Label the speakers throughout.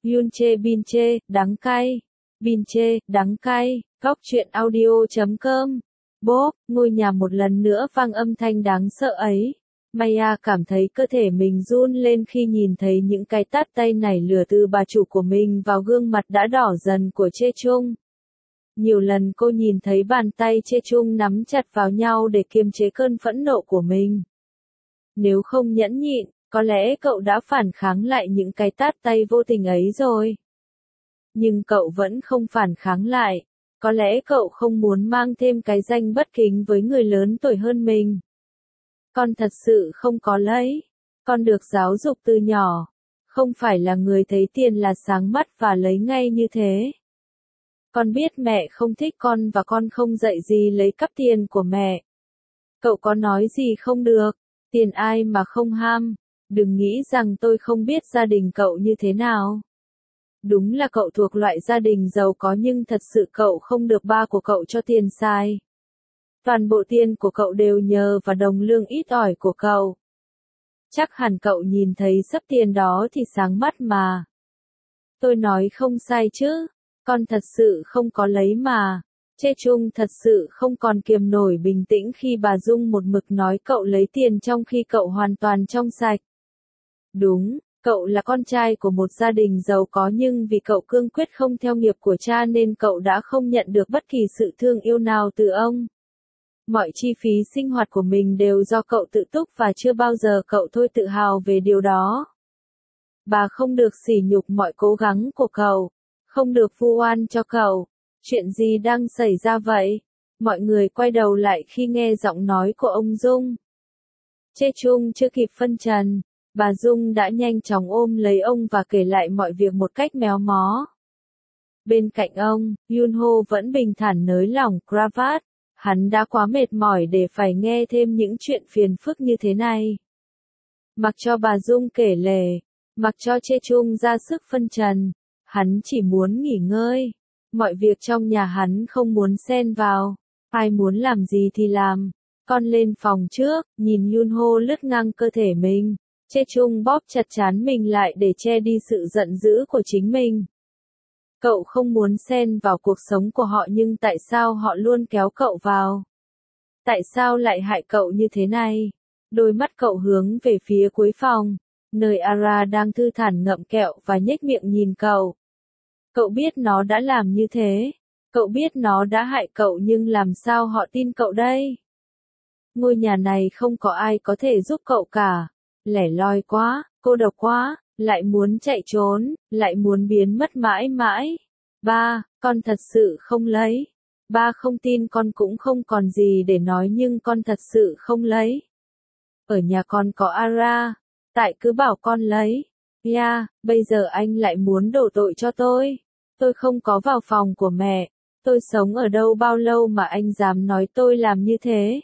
Speaker 1: Yunche Binche, đắng cay. Binche, đắng cay. Góc truyện audio.com. Bốp, ngôi nhà một lần nữa vang âm thanh đáng sợ ấy. Maya cảm thấy cơ thể mình run lên khi nhìn thấy những cái tát tay nảy lửa từ bà chủ của mình vào gương mặt đã đỏ dần của Chê Chung. Nhiều lần cô nhìn thấy bàn tay Chê Chung nắm chặt vào nhau để kiềm chế cơn phẫn nộ của mình. Nếu không nhẫn nhịn, có lẽ cậu đã phản kháng lại những cái tát tay vô tình ấy rồi. Nhưng cậu vẫn không phản kháng lại. Có lẽ cậu không muốn mang thêm cái danh bất kính với người lớn tuổi hơn mình. Con thật sự không có lấy. Con được giáo dục từ nhỏ. Không phải là người thấy tiền là sáng mắt và lấy ngay như thế. Con biết mẹ không thích con và con không dạy gì lấy cắp tiền của mẹ. Cậu có nói gì không được. Tiền ai mà không ham. Đừng nghĩ rằng tôi không biết gia đình cậu như thế nào. Đúng là cậu thuộc loại gia đình giàu có nhưng thật sự cậu không được ba của cậu cho tiền xài. Toàn bộ tiền của cậu đều nhờ vào đồng lương ít ỏi của cậu. Chắc hẳn cậu nhìn thấy sấp tiền đó thì sáng mắt mà. Tôi nói không sai chứ, con thật sự không có lấy mà. Chê Chung thật sự không còn kiềm nổi bình tĩnh khi bà Dung một mực nói cậu lấy tiền trong khi cậu hoàn toàn trong sạch. Đúng, cậu là con trai của một gia đình giàu có nhưng vì cậu cương quyết không theo nghiệp của cha nên cậu đã không nhận được bất kỳ sự thương yêu nào từ ông. Mọi chi phí sinh hoạt của mình đều do cậu tự túc và chưa bao giờ cậu thôi tự hào về điều đó. Bà không được sỉ nhục mọi cố gắng của cậu, không được vu oan cho cậu. Chuyện gì đang xảy ra vậy? Mọi người quay đầu lại khi nghe giọng nói của ông Dung. Chê Chung chưa kịp phân trần, bà Dung đã nhanh chóng ôm lấy ông và kể lại mọi việc một cách méo mó. Bên cạnh ông, Yunho vẫn bình thản nới lỏng cravat. Hắn đã quá mệt mỏi để phải nghe thêm những chuyện phiền phức như thế này. Mặc cho bà Dung kể lể, mặc cho Chê Chung ra sức phân trần, hắn chỉ muốn nghỉ ngơi. Mọi việc trong nhà hắn không muốn xen vào, ai muốn làm gì thì làm. Con lên phòng trước, nhìn Yunho lướt ngang cơ thể mình. Chê Chung bóp chặt trán mình lại để che đi sự giận dữ của chính mình. Cậu không muốn xen vào cuộc sống của họ nhưng tại sao họ luôn kéo cậu vào? Tại sao lại hại cậu như thế này? Đôi mắt cậu hướng về phía cuối phòng, nơi Ara đang thư thản ngậm kẹo và nhếch miệng nhìn cậu. Cậu biết nó đã làm như thế. Cậu biết nó đã hại cậu nhưng làm sao họ tin cậu đây? Ngôi nhà này không có ai có thể giúp cậu cả. Lẻ loi quá, cô độc quá. Lại muốn chạy trốn, lại muốn biến mất mãi mãi. Ba, con thật sự không lấy. Ba không tin con cũng không còn gì để nói nhưng con thật sự không lấy. Ở nhà con có Ara, tại cứ bảo con lấy. Ya, bây giờ anh lại muốn đổ tội cho tôi. Tôi không có vào phòng của mẹ. Tôi sống ở đâu bao lâu mà anh dám nói tôi làm như thế?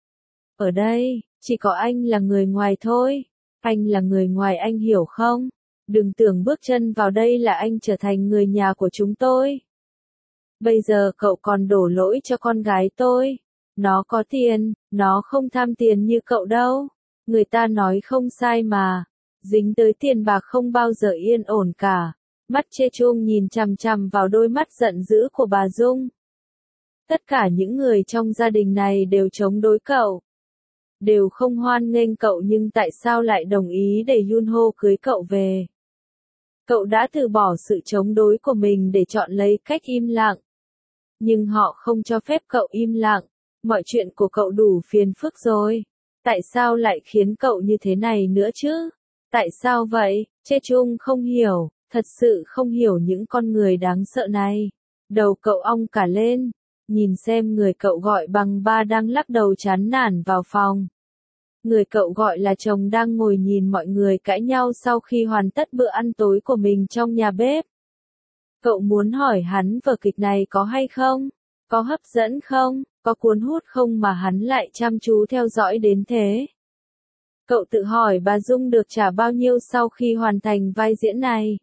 Speaker 1: Ở đây, chỉ có anh là người ngoài thôi. Anh là người ngoài anh hiểu không? Đừng tưởng bước chân vào đây là anh trở thành người nhà của chúng tôi. Bây giờ cậu còn đổ lỗi cho con gái tôi. Nó có tiền, nó không tham tiền như cậu đâu. Người ta nói không sai mà. Dính tới tiền bạc không bao giờ yên ổn cả. Mắt Chê Chung nhìn chằm chằm vào đôi mắt giận dữ của bà Dung. Tất cả những người trong gia đình này đều chống đối cậu. Đều không hoan nghênh cậu nhưng tại sao lại đồng ý để Yunho cưới cậu về? Cậu đã từ bỏ sự chống đối của mình để chọn lấy cách im lặng. Nhưng họ không cho phép cậu im lặng. Mọi chuyện của cậu đủ phiền phức rồi. Tại sao lại khiến cậu như thế này nữa chứ? Tại sao vậy? Chê Chung không hiểu, thật sự không hiểu những con người đáng sợ này. Đầu cậu ong cả lên. Nhìn xem người cậu gọi bằng ba đang lắc đầu chán nản vào phòng. Người cậu gọi là chồng đang ngồi nhìn mọi người cãi nhau sau khi hoàn tất bữa ăn tối của mình trong nhà bếp. Cậu muốn hỏi hắn vở kịch này có hay không? Có hấp dẫn không? Có cuốn hút không mà hắn lại chăm chú theo dõi đến thế? Cậu tự hỏi bà Dung được trả bao nhiêu sau khi hoàn thành vai diễn này?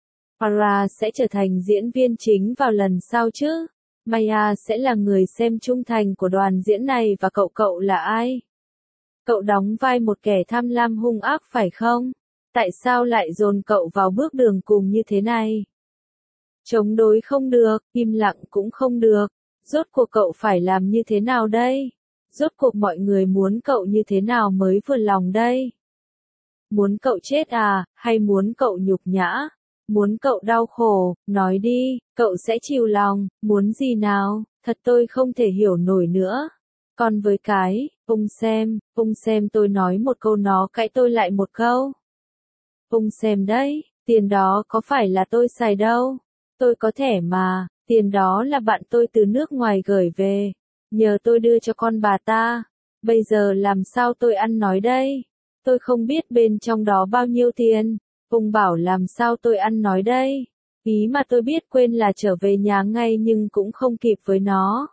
Speaker 1: Ara sẽ trở thành diễn viên chính vào lần sau chứ? Maya sẽ là người xem trung thành của đoàn diễn này và cậu là ai? Cậu đóng vai một kẻ tham lam hung ác phải không? Tại sao lại dồn cậu vào bước đường cùng như thế này? Chống đối không được, im lặng cũng không được. Rốt cuộc cậu phải làm như thế nào đây? Rốt cuộc mọi người muốn cậu như thế nào mới vừa lòng đây? Muốn cậu chết à, hay muốn cậu nhục nhã? Muốn cậu đau khổ, nói đi, cậu sẽ chịu lòng, muốn gì nào? Thật tôi không thể hiểu nổi nữa. Còn với cái, ông xem tôi nói một câu nó cãi tôi lại một câu. Ông xem đấy, tiền đó có phải là tôi xài đâu. Tôi có thẻ mà, tiền đó là bạn tôi từ nước ngoài gửi về. Nhờ tôi đưa cho con bà ta. Bây giờ làm sao tôi ăn nói đây? Tôi không biết bên trong đó bao nhiêu tiền. Ông bảo làm sao tôi ăn nói đây? Ý mà tôi biết quên là trở về nhà ngay nhưng cũng không kịp với nó.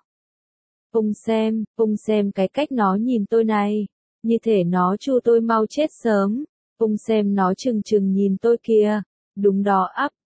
Speaker 1: Ông xem cái cách nó nhìn tôi này. Như thể nó chu tôi mau chết sớm. Ông xem nó chừng chừng nhìn tôi kìa. Đúng đó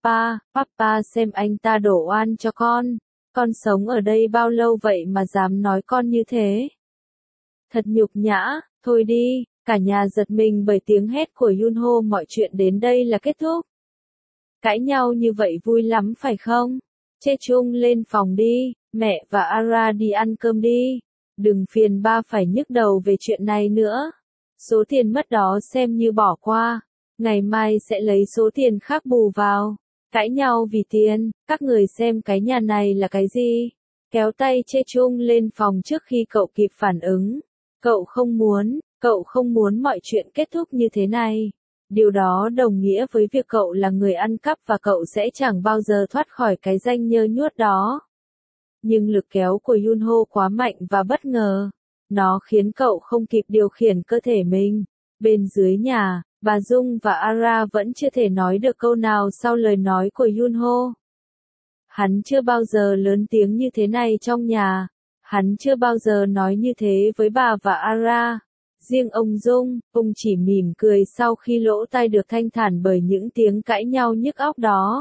Speaker 1: papa xem anh ta đổ oan cho con. Con sống ở đây bao lâu vậy mà dám nói con như thế? Thật nhục nhã, thôi đi, cả nhà giật mình bởi tiếng hét của Yunho. Mọi chuyện đến đây là kết thúc. Cãi nhau như vậy vui lắm phải không? Chae-chung lên phòng đi, mẹ và Ara đi ăn cơm đi. Đừng phiền ba phải nhức đầu về chuyện này nữa. Số tiền mất đó xem như bỏ qua. Ngày mai sẽ lấy số tiền khác bù vào. Cãi nhau vì tiền, các người xem cái nhà này là cái gì? Kéo tay Chae-chung lên phòng trước khi cậu kịp phản ứng. Cậu không muốn mọi chuyện kết thúc như thế này. Điều đó đồng nghĩa với việc cậu là người ăn cắp và cậu sẽ chẳng bao giờ thoát khỏi cái danh nhơ nhuốc đó. Nhưng lực kéo của Yunho quá mạnh và bất ngờ. Nó khiến cậu không kịp điều khiển cơ thể mình. Bên dưới nhà, bà Dung và Ara vẫn chưa thể nói được câu nào sau lời nói của Yunho. Hắn chưa bao giờ lớn tiếng như thế này trong nhà. Hắn chưa bao giờ nói như thế với bà và Ara. Riêng ông Dung, ông chỉ mỉm cười sau khi lỗ tai được thanh thản bởi những tiếng cãi nhau nhức óc đó.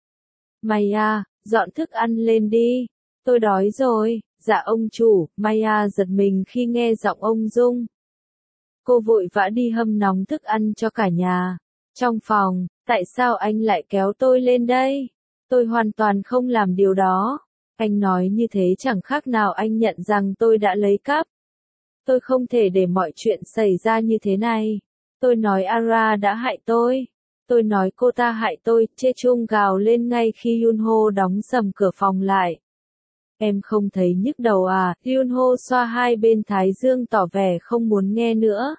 Speaker 1: Maya, dọn thức ăn lên đi. Tôi đói rồi. Dạ ông chủ. Maya giật mình khi nghe giọng ông Dung. Cô vội vã đi hâm nóng thức ăn cho cả nhà. Trong phòng, tại sao anh lại kéo tôi lên đây? Tôi hoàn toàn không làm điều đó. Anh nói như thế chẳng khác nào anh nhận rằng tôi đã lấy cắp. Tôi không thể để mọi chuyện xảy ra như thế này. Tôi nói Ara đã hại tôi. Tôi nói cô ta hại tôi. Chae-chung gào lên ngay khi Yunho đóng sầm cửa phòng lại. Em không thấy nhức đầu à? Yunho xoa hai bên thái dương tỏ vẻ không muốn nghe nữa.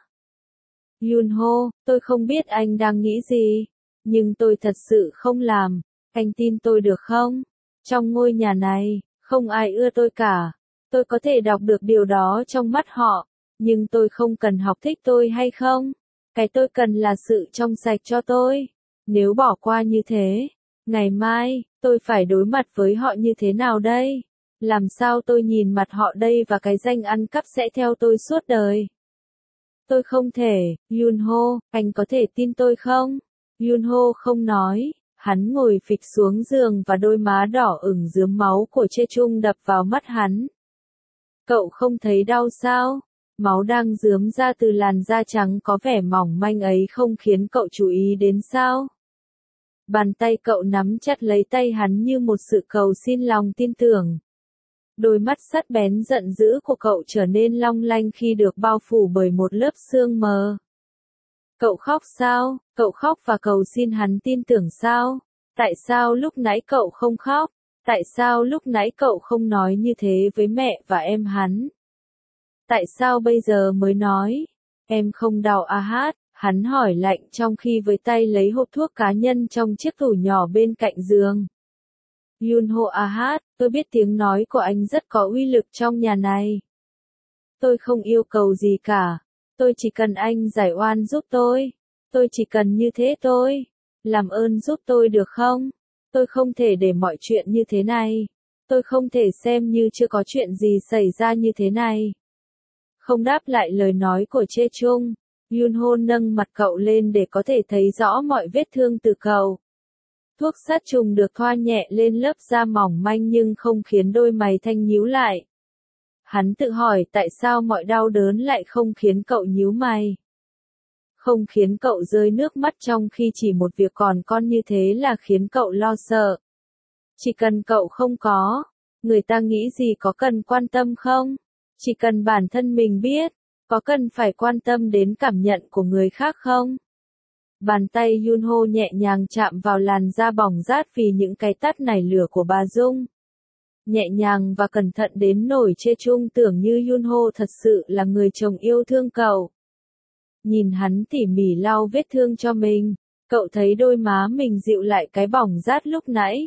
Speaker 1: Yunho, tôi không biết anh đang nghĩ gì. Nhưng tôi thật sự không làm. Anh tin tôi được không? Trong ngôi nhà này, không ai ưa tôi cả. Tôi có thể đọc được điều đó trong mắt họ. Nhưng tôi không cần học thích tôi hay không? Cái tôi cần là sự trong sạch cho tôi. Nếu bỏ qua như thế, ngày mai, tôi phải đối mặt với họ như thế nào đây? Làm sao tôi nhìn mặt họ đây và cái danh ăn cắp sẽ theo tôi suốt đời? Tôi không thể. Yunho, anh có thể tin tôi không? Yunho không nói. Hắn ngồi phịch xuống giường và đôi má đỏ ửng rướm máu của Chae-chung đập vào mắt hắn. Cậu không thấy đau sao? Máu đang rướm ra từ làn da trắng có vẻ mỏng manh ấy không khiến cậu chú ý đến sao? Bàn tay cậu nắm chặt lấy tay hắn như một sự cầu xin lòng tin tưởng. Đôi mắt sắc bén giận dữ của cậu trở nên long lanh khi được bao phủ bởi một lớp sương mờ. Cậu khóc sao? Cậu khóc và cầu xin hắn tin tưởng sao? Tại sao lúc nãy cậu không khóc? Tại sao lúc nãy cậu không nói như thế với mẹ và em hắn? Tại sao bây giờ mới nói? Em không đau à hát? Hắn hỏi lạnh trong khi với tay lấy hộp thuốc cá nhân trong chiếc tủ nhỏ bên cạnh giường. Yunho à hát, tôi biết tiếng nói của anh rất có uy lực trong nhà này. Tôi không yêu cầu gì cả. Tôi chỉ cần anh giải oan giúp tôi. Tôi chỉ cần như thế thôi. Làm ơn giúp tôi được không? Tôi không thể để mọi chuyện như thế này. Tôi không thể xem như chưa có chuyện gì xảy ra như thế này. Không đáp lại lời nói của Chae-chung, Yunho nâng mặt cậu lên để có thể thấy rõ mọi vết thương từ cậu. Thuốc sát trùng được thoa nhẹ lên lớp da mỏng manh nhưng không khiến đôi mày thanh nhíu lại. Hắn tự hỏi tại sao mọi đau đớn lại không khiến cậu nhíu mày. không khiến cậu rơi nước mắt trong khi chỉ một việc còn con như thế là khiến cậu lo sợ. Chỉ cần cậu không có, người ta nghĩ gì có cần quan tâm không? Chỉ cần bản thân mình biết, có cần phải quan tâm đến cảm nhận của người khác không? Bàn tay Yunho nhẹ nhàng chạm vào làn da bỏng rát vì những cái tát nảy lửa của bà Dung. Nhẹ nhàng và cẩn thận đến nỗi Chê Chung tưởng như Yunho thật sự là người chồng yêu thương cậu. Nhìn hắn tỉ mỉ lau vết thương cho mình, cậu thấy đôi má mình dịu lại cái bỏng rát lúc nãy.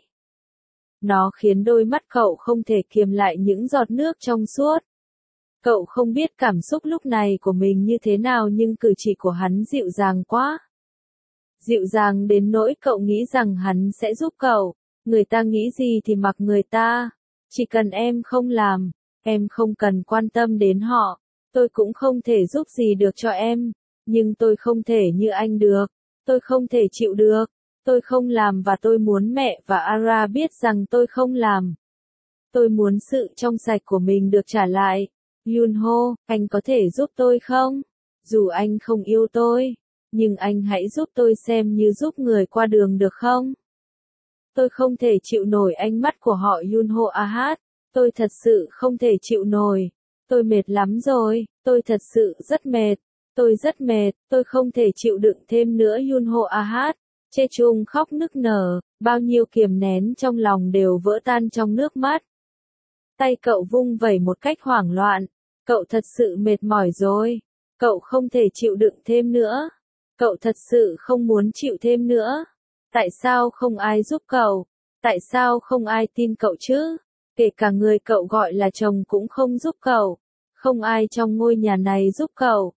Speaker 1: Nó khiến đôi mắt cậu không thể kiềm lại những giọt nước trong suốt. Cậu không biết cảm xúc lúc này của mình như thế nào nhưng cử chỉ của hắn dịu dàng quá. Dịu dàng đến nỗi cậu nghĩ rằng hắn sẽ giúp cậu. Người ta nghĩ gì thì mặc người ta. Chỉ cần em không làm, em không cần quan tâm đến họ. Tôi cũng không thể giúp gì được cho em. Nhưng tôi không thể như anh được. Tôi không thể chịu được. Tôi không làm và tôi muốn mẹ và Ara biết rằng tôi không làm. Tôi muốn sự trong sạch của mình được trả lại. Yunho, anh có thể giúp tôi không? Dù anh không yêu tôi, nhưng anh hãy giúp tôi xem như giúp người qua đường được không? Tôi không thể chịu nổi ánh mắt của họ Yunho Ahat. Tôi thật sự không thể chịu nổi. Tôi mệt lắm rồi, tôi thật sự rất mệt. Tôi rất mệt, tôi không thể chịu đựng thêm nữa Yunho Ahat. Chê Chung khóc nức nở, bao nhiêu kiềm nén trong lòng đều vỡ tan trong nước mắt. Tay cậu vung vẩy một cách hoảng loạn. Cậu thật sự mệt mỏi rồi. Cậu không thể chịu đựng thêm nữa. Cậu thật sự không muốn chịu thêm nữa. Tại sao không ai giúp cậu? Tại sao không ai tin cậu chứ? Kể cả người cậu gọi là chồng cũng không giúp cậu. Không ai trong ngôi nhà này giúp cậu.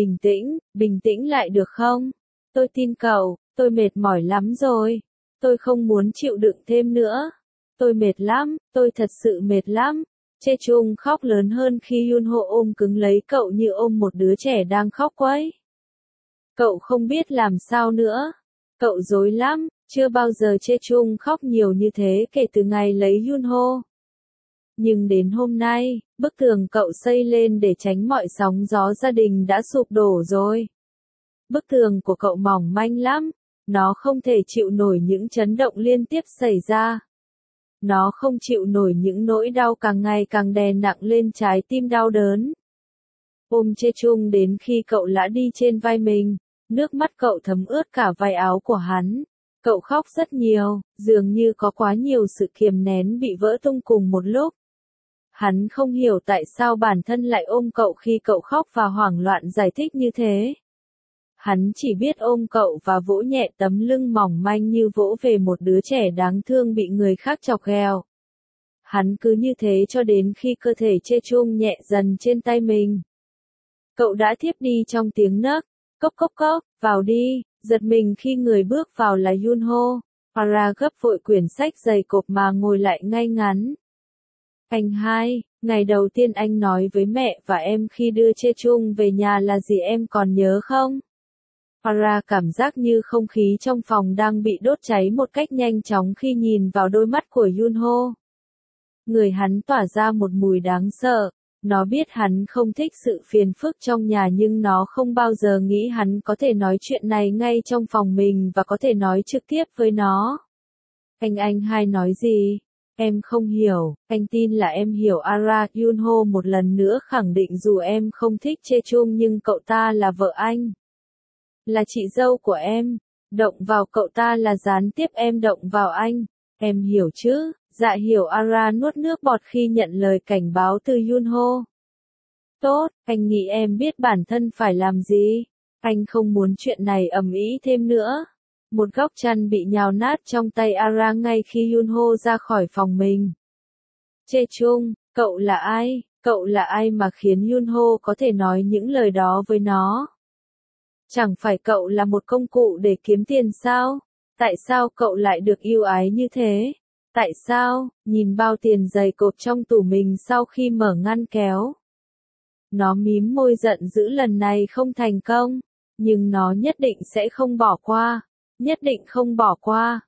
Speaker 1: Bình tĩnh lại được không? Tôi tin cậu, tôi mệt mỏi lắm rồi. Tôi không muốn chịu đựng thêm nữa. Tôi mệt lắm, tôi thật sự mệt lắm. Chê Chung khóc lớn hơn khi Yunho ôm cứng lấy cậu như ôm một đứa trẻ đang khóc quấy. Cậu không biết làm sao nữa. Cậu rối lắm, chưa bao giờ Chê Chung khóc nhiều như thế kể từ ngày lấy Yunho. Nhưng đến hôm nay, bức tường cậu xây lên để tránh mọi sóng gió gia đình đã sụp đổ rồi. Bức tường của cậu mỏng manh lắm, nó không thể chịu nổi những chấn động liên tiếp xảy ra. Nó không chịu nổi những nỗi đau càng ngày càng đè nặng lên trái tim đau đớn. Ôm Chê Chung đến khi cậu lã đi trên vai mình, nước mắt cậu thấm ướt cả vai áo của hắn. Cậu khóc rất nhiều, dường như có quá nhiều sự kiềm nén bị vỡ tung cùng một lúc. Hắn không hiểu tại sao bản thân lại ôm cậu khi cậu khóc và hoảng loạn giải thích như thế. Hắn chỉ biết ôm cậu và vỗ nhẹ tấm lưng mỏng manh như vỗ về một đứa trẻ đáng thương bị người khác chọc ghẹo. Hắn cứ như thế cho đến khi cơ thể Chê Chung nhẹ dần trên tay mình. Cậu đã thiếp đi trong tiếng nấc, cốc cốc cốc, vào đi, giật mình khi người bước vào là Yunho. Ara gấp vội quyển sách dày cộp mà ngồi lại ngay ngắn. Anh hai, ngày đầu tiên anh nói với mẹ và em khi đưa Chê Chung về nhà là gì em còn nhớ không? Ara cảm giác như không khí trong phòng đang bị đốt cháy một cách nhanh chóng khi nhìn vào đôi mắt của Yunho. Người hắn tỏa ra một mùi đáng sợ. Nó biết hắn không thích sự phiền phức trong nhà nhưng nó không bao giờ nghĩ hắn có thể nói chuyện này ngay trong phòng mình và có thể nói trực tiếp với nó. Anh hai nói gì? Em không hiểu, anh tin là em hiểu Ara. Yunho một lần nữa khẳng định dù em không thích Chê Chung nhưng cậu ta là vợ anh. Là chị dâu của em. Động vào cậu ta là gián tiếp em động vào anh. Em hiểu chứ? Dạ hiểu. Ara nuốt nước bọt khi nhận lời cảnh báo từ Yunho. Tốt, anh nghĩ em biết bản thân phải làm gì. Anh không muốn chuyện này ầm ĩ thêm nữa. Một góc chăn bị nhào nát trong tay Ara ngay khi Yunho ra khỏi phòng mình. Chê Chung, cậu là ai? Cậu là ai mà khiến Yunho có thể nói những lời đó với nó? Chẳng phải cậu là một công cụ để kiếm tiền sao? Tại sao cậu lại được yêu ái như thế? Tại sao? Nhìn bao tiền dày cộp trong tủ mình sau khi mở ngăn kéo. Nó mím môi giận dữ lần này không thành công. Nhưng nó nhất định sẽ không bỏ qua. Nhất định không bỏ qua.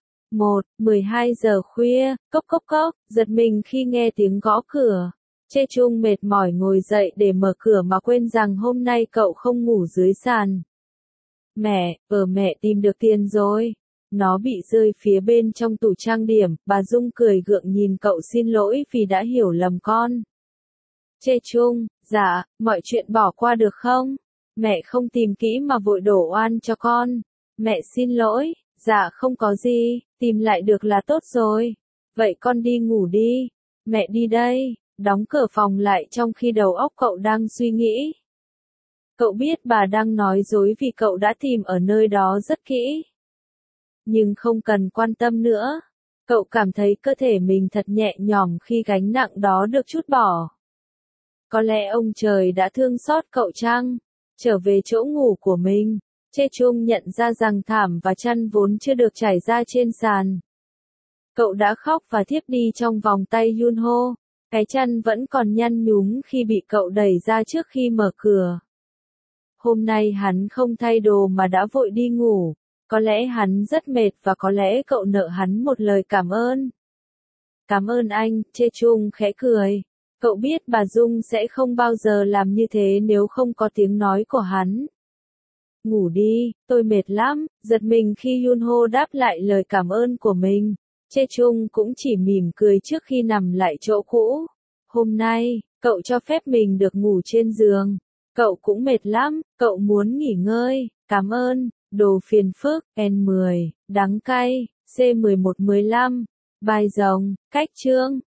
Speaker 1: 12 giờ khuya, cốc cốc cốc, giật mình khi nghe tiếng gõ cửa. Chê Chung mệt mỏi ngồi dậy để mở cửa mà quên rằng hôm nay cậu không ngủ dưới sàn. Mẹ, mẹ tìm được tiền rồi. Nó bị rơi phía bên trong tủ trang điểm, bà Dung cười gượng nhìn cậu xin lỗi vì đã hiểu lầm con. Chê Chung, dạ, mọi chuyện bỏ qua được không? Mẹ không tìm kỹ mà vội đổ oan cho con. Mẹ xin lỗi, dạ không có gì, tìm lại được là tốt rồi. Vậy con đi ngủ đi. Mẹ đi đây, đóng cửa phòng lại trong khi đầu óc cậu đang suy nghĩ. Cậu biết bà đang nói dối vì cậu đã tìm ở nơi đó rất kỹ. Nhưng không cần quan tâm nữa. Cậu cảm thấy cơ thể mình thật nhẹ nhõm khi gánh nặng đó được trút bỏ. Có lẽ ông trời đã thương xót cậu chăng? Trở về chỗ ngủ của mình, Chê Chung nhận ra rằng thảm và chăn vốn chưa được trải ra trên sàn. Cậu đã khóc và thiếp đi trong vòng tay Yunho. Cái chăn vẫn còn nhăn nhúm khi bị cậu đẩy ra trước khi mở cửa. Hôm nay hắn không thay đồ mà đã vội đi ngủ. Có lẽ hắn rất mệt và có lẽ cậu nợ hắn một lời cảm ơn. Cảm ơn anh, Chê Chung khẽ cười. Cậu biết bà Dung sẽ không bao giờ làm như thế nếu không có tiếng nói của hắn. Ngủ đi, tôi mệt lắm, giật mình khi Yunho đáp lại lời cảm ơn của mình. Chê Chung cũng chỉ mỉm cười trước khi nằm lại chỗ cũ. Hôm nay, cậu cho phép mình được ngủ trên giường. Cậu cũng mệt lắm, cậu muốn nghỉ ngơi, cảm ơn, đồ phiền phức, N10, đắng cay, C1115, bài rồng, cách chương.